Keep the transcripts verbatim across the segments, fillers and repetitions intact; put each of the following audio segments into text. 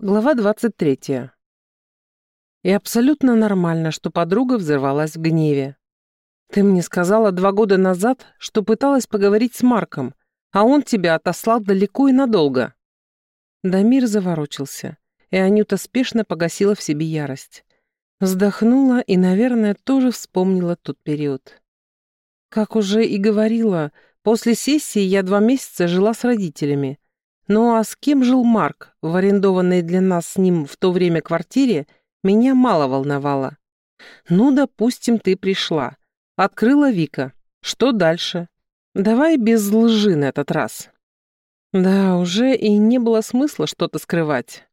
Глава двадцать третья. И абсолютно нормально, что подруга взорвалась в гневе. Ты мне сказала два года назад, что пыталась поговорить с Марком, а он тебя отослал далеко и надолго. Дамир заворочился, и Анюта спешно погасила в себе ярость. Вздохнула и, наверное, тоже вспомнила тот период. Как уже и говорила, после сессии я два месяца жила с родителями. Ну а с кем жил Марк в арендованной для нас с ним в то время квартире, меня мало волновало. Ну, допустим, ты пришла. Открыла Вика. Что дальше? Давай без лжи на этот раз. Да, уже и не было смысла что-то скрывать.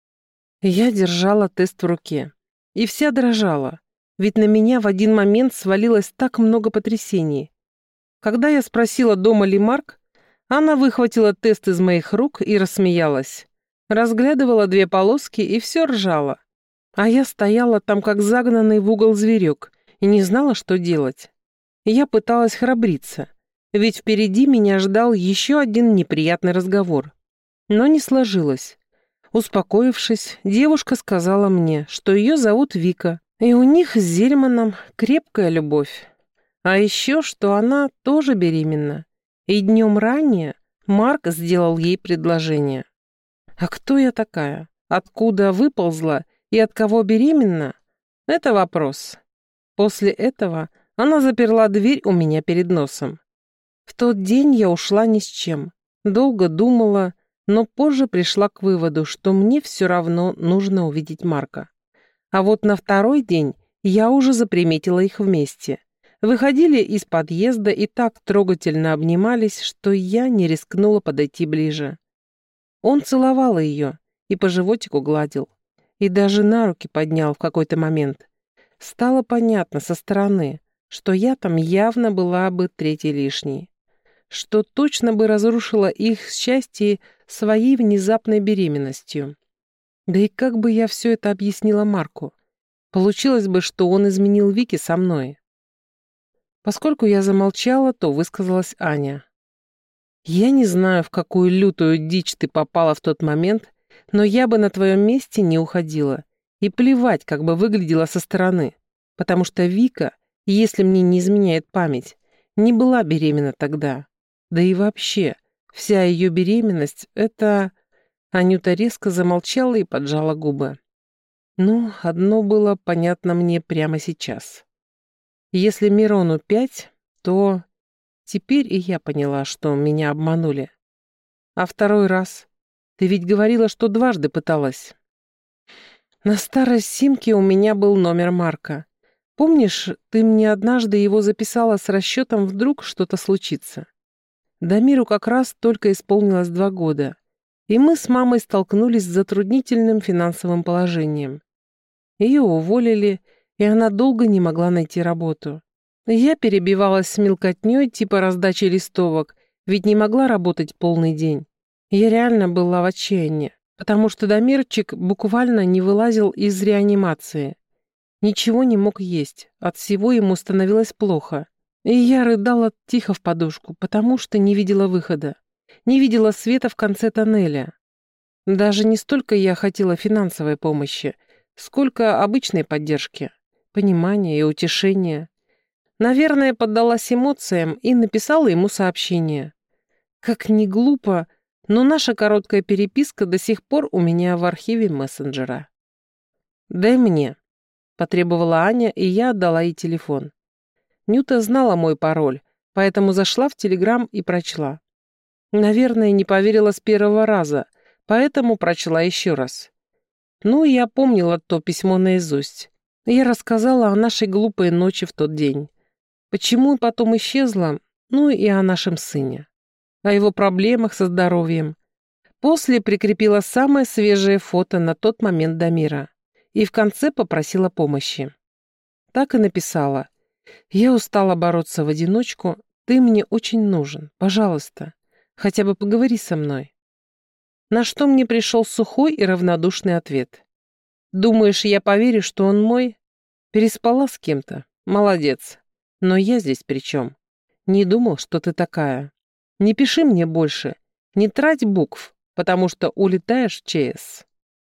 Я держала тест в руке. И вся дрожала. Ведь на меня в один момент свалилось так много потрясений. Когда я спросила, дома ли Марк, она выхватила тест из моих рук и рассмеялась. Разглядывала две полоски и все ржала. А я стояла там, как загнанный в угол зверек, и не знала, что делать. Я пыталась храбриться, ведь впереди меня ждал еще один неприятный разговор. Но не сложилось. Успокоившись, девушка сказала мне, что ее зовут Вика, и у них с Зельманом крепкая любовь. А еще, что она тоже беременна. И днем ранее Марк сделал ей предложение. А кто я такая? Откуда выползла и от кого беременна? Это вопрос. После этого она заперла дверь у меня перед носом. В тот день я ушла ни с чем. Долго думала, но позже пришла к выводу, что мне все равно нужно увидеть Марка. А вот на второй день я уже заприметила их вместе. Выходили из подъезда и так трогательно обнимались, что я не рискнула подойти ближе. Он целовал ее и по животику гладил, и даже на руки поднял в какой-то момент. Стало понятно со стороны, что я там явно была бы третьей лишней, что точно бы разрушила их счастье своей внезапной беременностью. Да и как бы я все это объяснила Марку? Получилось бы, что он изменил Вике со мной. Поскольку я замолчала, то высказалась Аня. «Я не знаю, в какую лютую дичь ты попала в тот момент, но я бы на твоем месте не уходила. И плевать, как бы выглядела со стороны. Потому что Вика, если мне не изменяет память, не была беременна тогда. Да и вообще, вся ее беременность — это...» Анюта резко замолчала и поджала губы. Ну, одно было понятно мне прямо сейчас. Если Мирону пять, то... Теперь и я поняла, что меня обманули. А второй раз? Ты ведь говорила, что дважды пыталась. На старой симке у меня был номер Марка. Помнишь, ты мне однажды его записала с расчетом «вдруг что-то случится». Дамиру как раз только исполнилось два года, и мы с мамой столкнулись с затруднительным финансовым положением. Ее уволили, и она долго не могла найти работу. Я перебивалась с мелкотней типа раздачи листовок, ведь не могла работать полный день. Я реально была в отчаянии, потому что Дамирчик буквально не вылазил из реанимации. Ничего не мог есть, от всего ему становилось плохо. И я рыдала тихо в подушку, потому что не видела выхода. Не видела света в конце тоннеля. Даже не столько я хотела финансовой помощи, сколько обычной поддержки, понимания и утешения. Наверное, поддалась эмоциям и написала ему сообщение. Как ни глупо, но наша короткая переписка до сих пор у меня в архиве мессенджера. «Дай мне», — потребовала Аня, и я отдала ей телефон. Нюта знала мой пароль, поэтому зашла в Телеграм и прочла. Наверное, не поверила с первого раза, поэтому прочла еще раз. Ну, я помнила то письмо наизусть. Я рассказала о нашей глупой ночи в тот день. Почему потом исчезла, ну и о нашем сыне. О его проблемах со здоровьем. После прикрепила самое свежее фото на тот момент Дамира. И в конце попросила помощи. Так и написала. «Я устала бороться в одиночку. Ты мне очень нужен. Пожалуйста, хотя бы поговори со мной». На что мне пришел сухой и равнодушный ответ. «Думаешь, я поверю, что он мой? Переспала с кем-то? Молодец. Но я здесь при чем? Не думал, что ты такая. Не пиши мне больше. Не трать букв, потому что улетаешь в ЧС».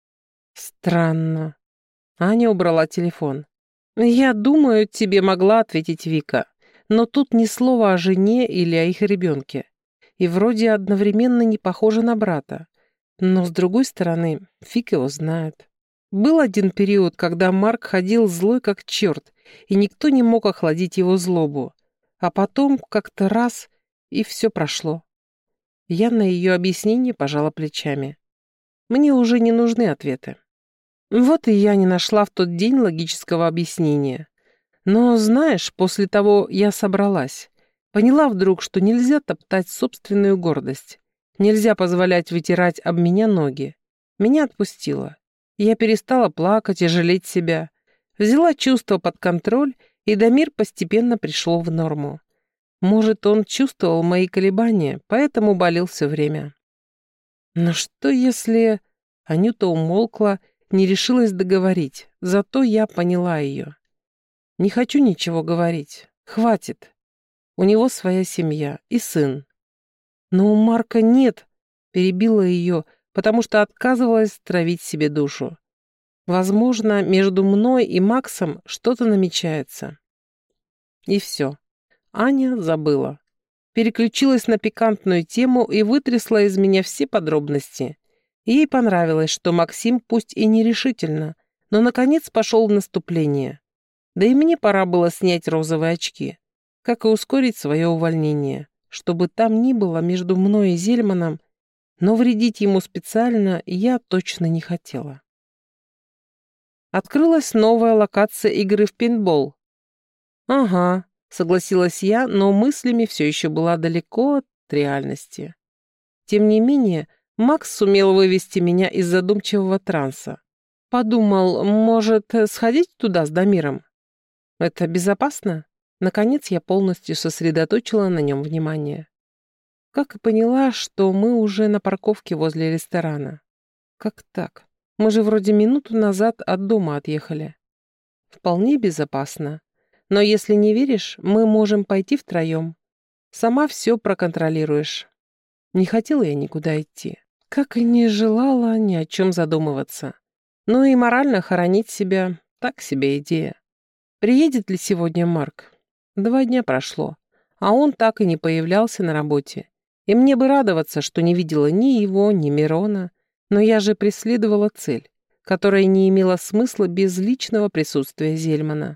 Странно. Аня убрала телефон. Я думаю, тебе могла ответить Вика, но тут ни слова о жене или о их ребенке. И вроде одновременно не похожа на брата. Но, с другой стороны, фиг его знает. Был один период, когда Марк ходил злой как черт, и никто не мог охладить его злобу. А потом как-то раз, и все прошло. Я на ее объяснение пожала плечами. Мне уже не нужны ответы. Вот и я не нашла в тот день логического объяснения. Но, знаешь, после того я собралась. Поняла вдруг, что нельзя топтать собственную гордость. Нельзя позволять вытирать об меня ноги. Меня отпустило. Я перестала плакать и жалеть себя. Взяла чувства под контроль, и Дамир постепенно пришел в норму. Может, он чувствовал мои колебания, поэтому болел все время. Но что если... Анюта умолкла, не решилась договорить, зато я поняла ее. Не хочу ничего говорить. Хватит. У него своя семья и сын. Но у Марка нет, перебила ее, потому что отказывалась травить себе душу. Возможно, между мной и Максом что-то намечается. И все. Аня забыла. Переключилась на пикантную тему и вытрясла из меня все подробности. Ей понравилось, что Максим пусть и нерешительно, но наконец пошел в наступление. Да и мне пора было снять розовые очки, как и ускорить свое увольнение, чтобы там ни было между мной и Зельманом, но вредить ему специально я точно не хотела. Открылась новая локация игры в пейнтбол. «Ага», — согласилась я, но мыслями все еще была далеко от реальности. Тем не менее, Макс сумел вывести меня из задумчивого транса. Подумал, может, сходить туда с Дамиром? Это безопасно? Наконец я полностью сосредоточила на нем внимание. Как и поняла, что мы уже на парковке возле ресторана. Как так? Мы же вроде минуту назад от дома отъехали. Вполне безопасно. Но если не веришь, мы можем пойти втроем. Сама все проконтролируешь. Не хотела я никуда идти. Как и не желала ни о чем задумываться. Ну и морально хоронить себя — так себе идея. Приедет ли сегодня Марк? Два дня прошло, а он так и не появлялся на работе. И мне бы радоваться, что не видела ни его, ни Мирона, но я же преследовала цель, которая не имела смысла без личного присутствия Зельмана.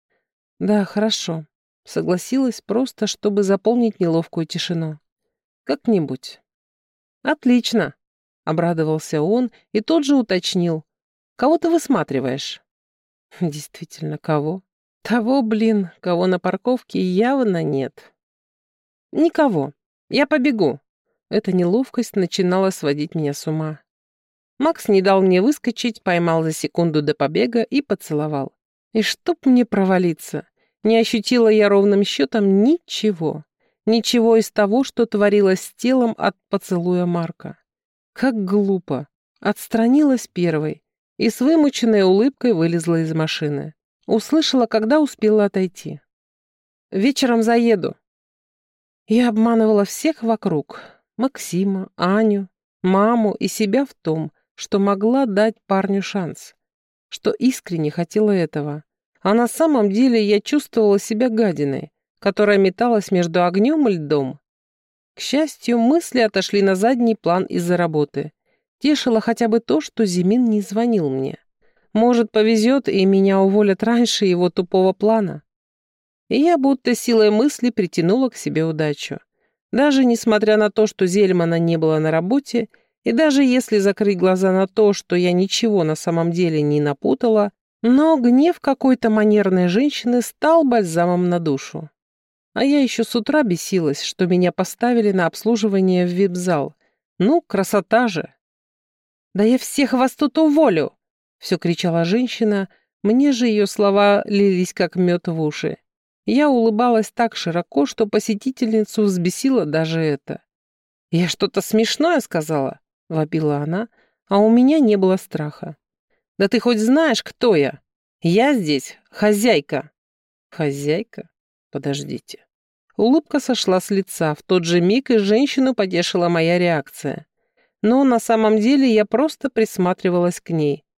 Да, хорошо. Согласилась просто, чтобы заполнить неловкую тишину. Как-нибудь. Отлично. Обрадовался он и тут же уточнил. «Кого ты высматриваешь?» «Действительно, кого?» «Того, блин, кого на парковке явно нет». «Никого. Я побегу». Эта неловкость начинала сводить меня с ума. Макс не дал мне выскочить, поймал за секунду до побега и поцеловал. И чтоб мне провалиться, не ощутила я ровным счетом ничего. Ничего из того, что творилось с телом от поцелуя Марка. Как глупо. Отстранилась первой и с вымученной улыбкой вылезла из машины. Услышала, когда успела отойти. «Вечером заеду». Я обманывала всех вокруг. Максима, Аню, маму и себя в том, что могла дать парню шанс. Что искренне хотела этого. А на самом деле я чувствовала себя гадиной, которая металась между огнем и льдом. К счастью, мысли отошли на задний план из-за работы. Тешило хотя бы то, что Зимин не звонил мне. Может, повезет, и меня уволят раньше его тупого плана. И я будто силой мысли притянула к себе удачу. Даже несмотря на то, что Зельмана не было на работе, и даже если закрыть глаза на то, что я ничего на самом деле не напутала, но гнев какой-то манерной женщины стал бальзамом на душу. А я еще с утра бесилась, что меня поставили на обслуживание в вип-зал. Ну, красота же! «Да я всех вас тут уволю!» — все кричала женщина, мне же ее слова лились как мед в уши. Я улыбалась так широко, что посетительницу взбесило даже это. «Я что-то смешное сказала?» — вопила она, а у меня не было страха. «Да ты хоть знаешь, кто я? Я здесь хозяйка». «Хозяйка? Подождите». Улыбка сошла с лица, в тот же миг и женщину потешила моя реакция. Но на самом деле я просто присматривалась к ней.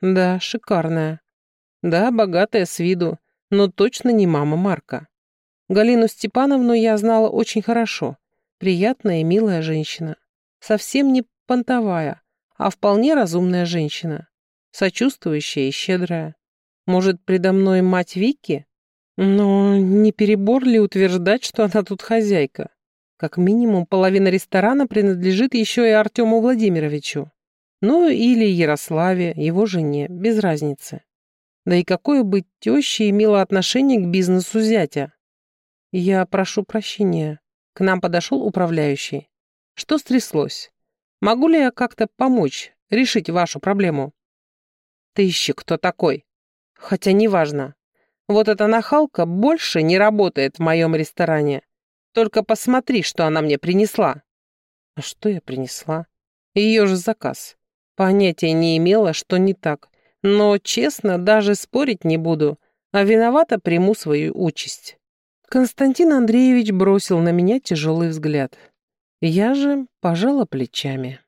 Да, шикарная. Да, богатая с виду, но точно не мама Марка. Галину Степановну я знала очень хорошо. Приятная и милая женщина. Совсем не понтовая, а вполне разумная женщина. Сочувствующая и щедрая. Может, предо мной мать Вики? Но не перебор ли утверждать, что она тут хозяйка? Как минимум, половина ресторана принадлежит еще и Артему Владимировичу. Ну, или Ярославе, его жене, без разницы. Да и какое быть тещей имело отношение к бизнесу зятя? Я прошу прощения. К нам подошел управляющий. Что стряслось? Могу ли я как-то помочь решить вашу проблему? Ты еще кто такой? Хотя неважно. Вот эта нахалка больше не работает в моем ресторане. Только посмотри, что она мне принесла. А что я принесла? Ее же заказ. Понятия не имела, что не так. Но, честно, даже спорить не буду, а виновата приму свою участь. Константин Андреевич бросил на меня тяжелый взгляд. Я же пожала плечами.